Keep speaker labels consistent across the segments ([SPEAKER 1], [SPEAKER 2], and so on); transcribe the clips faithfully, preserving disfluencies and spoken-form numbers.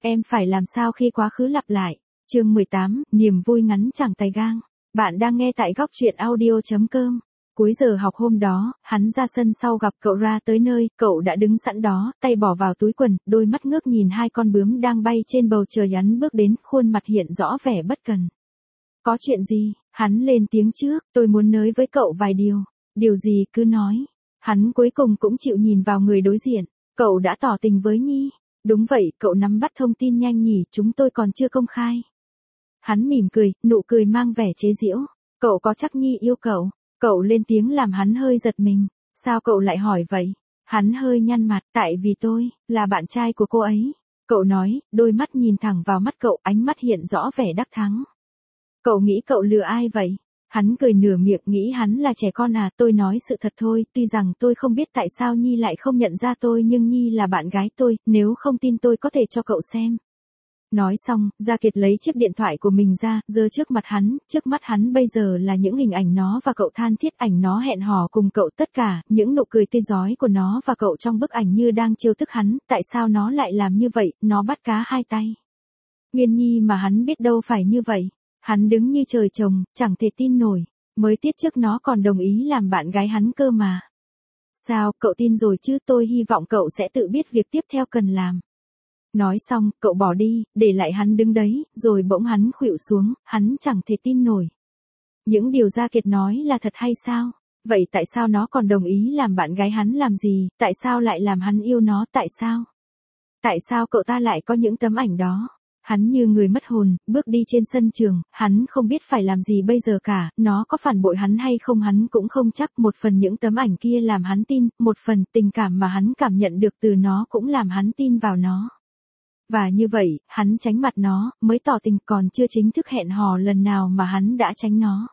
[SPEAKER 1] Em phải làm sao khi quá khứ lặp lại? Chương mười tám, niềm vui ngắn chẳng tày gang. Bạn đang nghe tại góc truyện audio chấm com. Cuối giờ học hôm đó, hắn ra sân sau gặp cậu ra tới nơi, cậu đã đứng sẵn đó, tay bỏ vào túi quần, đôi mắt ngước nhìn hai con bướm đang bay trên bầu trời. Hắn bước đến, khuôn mặt hiện rõ vẻ bất cần. Có chuyện gì? Hắn lên tiếng trước, tôi muốn nói với cậu vài điều. Điều gì cứ nói. Hắn cuối cùng cũng chịu nhìn vào người đối diện. Cậu đã tỏ tình với Nhi. Đúng vậy, cậu nắm bắt thông tin nhanh nhỉ, chúng tôi còn chưa công khai. Hắn mỉm cười, nụ cười mang vẻ chế giễu. Cậu có chắc Nhi yêu cậu? Cậu lên tiếng làm hắn hơi giật mình. Sao cậu lại hỏi vậy? Hắn hơi nhăn mặt, tại vì tôi, là bạn trai của cô ấy. Cậu nói, đôi mắt nhìn thẳng vào mắt cậu, ánh mắt hiện rõ vẻ đắc thắng. Cậu nghĩ cậu lừa ai vậy? Hắn cười nửa miệng, nghĩ hắn là trẻ con à, tôi nói sự thật thôi, tuy rằng tôi không biết tại sao Nhi lại không nhận ra tôi nhưng Nhi là bạn gái tôi, nếu không tin tôi có thể cho cậu xem. Nói xong, Gia Kiệt lấy chiếc điện thoại của mình ra, giơ trước mặt hắn, trước mắt hắn bây giờ là những hình ảnh nó và cậu than thiết, ảnh nó hẹn hò cùng cậu, tất cả, những nụ cười tươi rói của nó và cậu trong bức ảnh như đang trêu tức hắn, tại sao nó lại làm như vậy, nó bắt cá hai tay. Nguyên Nhi mà hắn biết đâu phải như vậy. Hắn đứng như trời trồng, chẳng thể tin nổi, mới tiết trước nó còn đồng ý làm bạn gái hắn cơ mà. Sao, cậu tin rồi chứ, tôi hy vọng cậu sẽ tự biết việc tiếp theo cần làm. Nói xong, cậu bỏ đi, để lại hắn đứng đấy, rồi bỗng hắn khuỵu xuống, hắn chẳng thể tin nổi. Những điều Gia Kiệt nói là thật hay sao? Vậy tại sao nó còn đồng ý làm bạn gái hắn làm gì, tại sao lại làm hắn yêu nó, tại sao? Tại sao cậu ta lại có những tấm ảnh đó? Hắn như người mất hồn, bước đi trên sân trường, hắn không biết phải làm gì bây giờ cả, nó có phản bội hắn hay không hắn cũng không chắc, một phần những tấm ảnh kia làm hắn tin, một phần tình cảm mà hắn cảm nhận được từ nó cũng làm hắn tin vào nó. Và như vậy, hắn tránh mặt nó, mới tỏ tình, còn chưa chính thức hẹn hò lần nào mà hắn đã tránh nó.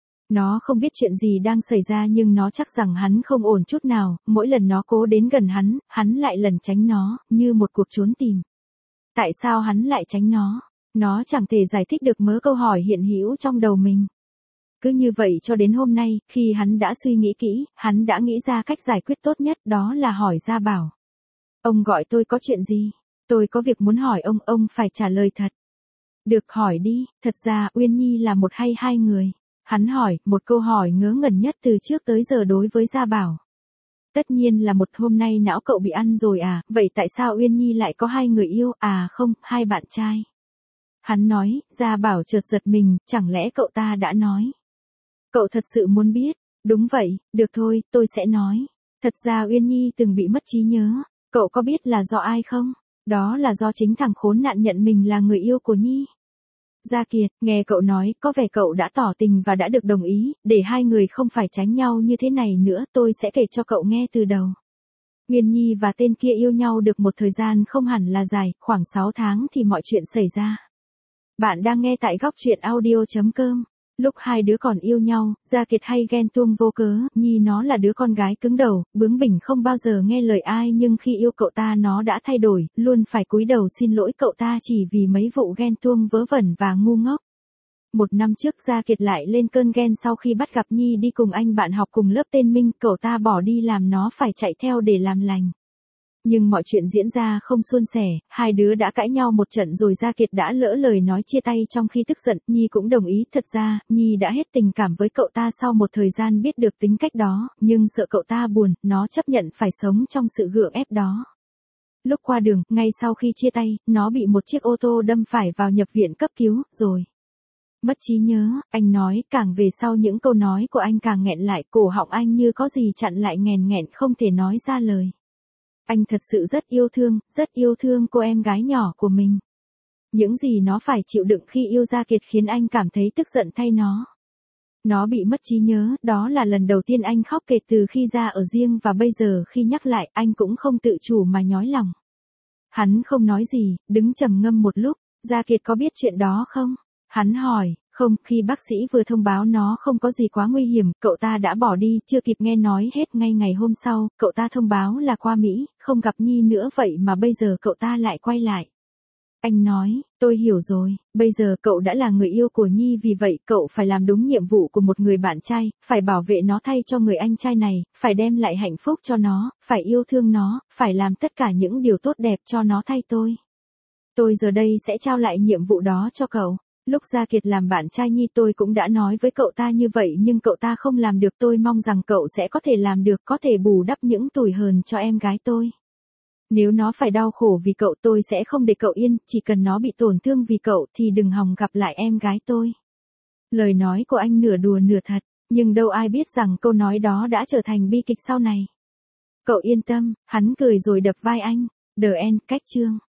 [SPEAKER 1] Nó không biết chuyện gì đang xảy ra nhưng nó chắc rằng hắn không ổn chút nào, mỗi lần nó cố đến gần hắn, hắn lại lần tránh nó, như một cuộc trốn tìm. Tại sao hắn lại tránh nó? Nó chẳng thể giải thích được mớ câu hỏi hiện hữu trong đầu mình. Cứ như vậy cho đến hôm nay, khi hắn đã suy nghĩ kỹ, hắn đã nghĩ ra cách giải quyết tốt nhất, đó là hỏi Gia Bảo. Ông gọi tôi có chuyện gì? Tôi có việc muốn hỏi ông, ông phải trả lời thật. Được, hỏi đi, thật ra Uyên Nhi là một hay hai người? Hắn hỏi, một câu hỏi ngớ ngẩn nhất từ trước tới giờ đối với Gia Bảo. Tất nhiên là một. Hôm nay não cậu bị ăn rồi à, vậy tại sao Uyên Nhi lại có hai người yêu, à không, hai bạn trai? Hắn nói, Gia Bảo chợt giật mình, chẳng lẽ cậu ta đã nói? Cậu thật sự muốn biết? Đúng vậy, được thôi, tôi sẽ nói. Thật ra Uyên Nhi từng bị mất trí nhớ, cậu có biết là do ai không? Đó là do chính thằng khốn nạn nhận mình là người yêu của Nhi. Gia Kiệt, nghe cậu nói, có vẻ cậu đã tỏ tình và đã được đồng ý, để hai người không phải tránh nhau như thế này nữa, tôi sẽ kể cho cậu nghe từ đầu. Nguyên Nhi và tên kia yêu nhau được một thời gian không hẳn là dài, khoảng sáu tháng thì mọi chuyện xảy ra. Bạn đang nghe tại góc truyện audio chấm com. Lúc hai đứa còn yêu nhau, Gia Kiệt hay ghen tuông vô cớ, Nhi nó là đứa con gái cứng đầu, bướng bỉnh không bao giờ nghe lời ai nhưng khi yêu cậu ta nó đã thay đổi, luôn phải cúi đầu xin lỗi cậu ta chỉ vì mấy vụ ghen tuông vớ vẩn và ngu ngốc. Một năm trước Gia Kiệt lại lên cơn ghen sau khi bắt gặp Nhi đi cùng anh bạn học cùng lớp tên Minh, cậu ta bỏ đi làm nó phải chạy theo để làm lành. Nhưng mọi chuyện diễn ra không suôn sẻ, hai đứa đã cãi nhau một trận rồi Gia Kiệt đã lỡ lời nói chia tay trong khi tức giận, Nhi cũng đồng ý, thật ra, Nhi đã hết tình cảm với cậu ta sau một thời gian biết được tính cách đó, nhưng sợ cậu ta buồn, nó chấp nhận phải sống trong sự gượng ép đó. Lúc qua đường, ngay sau khi chia tay, nó bị một chiếc ô tô đâm phải vào nhập viện cấp cứu, rồi. Mất trí nhớ, anh nói, càng về sau những câu nói của anh càng nghẹn lại, cổ họng anh như có gì chặn lại nghèn nghẹn không thể nói ra lời. Anh thật sự rất yêu thương, rất yêu thương cô em gái nhỏ của mình. Những gì nó phải chịu đựng khi yêu Gia Kiệt khiến anh cảm thấy tức giận thay nó. Nó bị mất trí nhớ, đó là lần đầu tiên anh khóc kể từ khi ra ở riêng và bây giờ khi nhắc lại anh cũng không tự chủ mà nhói lòng. Hắn không nói gì, đứng trầm ngâm một lúc, Gia Kiệt có biết chuyện đó không? Hắn hỏi, không, khi bác sĩ vừa thông báo nó không có gì quá nguy hiểm, cậu ta đã bỏ đi, chưa kịp nghe nói hết ngay ngày hôm sau, cậu ta thông báo là qua Mỹ, không gặp Nhi nữa vậy mà bây giờ cậu ta lại quay lại. Anh nói, tôi hiểu rồi, bây giờ cậu đã là người yêu của Nhi vì vậy cậu phải làm đúng nhiệm vụ của một người bạn trai, phải bảo vệ nó thay cho người anh trai này, phải đem lại hạnh phúc cho nó, phải yêu thương nó, phải làm tất cả những điều tốt đẹp cho nó thay tôi. Tôi giờ đây sẽ trao lại nhiệm vụ đó cho cậu. Lúc Gia Kiệt làm bạn trai Nhi tôi cũng đã nói với cậu ta như vậy nhưng cậu ta không làm được, tôi mong rằng cậu sẽ có thể làm được, có thể bù đắp những tủi hờn cho em gái tôi. Nếu nó phải đau khổ vì cậu tôi sẽ không để cậu yên, chỉ cần nó bị tổn thương vì cậu thì đừng hòng gặp lại em gái tôi. Lời nói của anh nửa đùa nửa thật, nhưng đâu ai biết rằng câu nói đó đã trở thành bi kịch sau này. Cậu yên tâm, hắn cười rồi đập vai anh. The end, cách chương.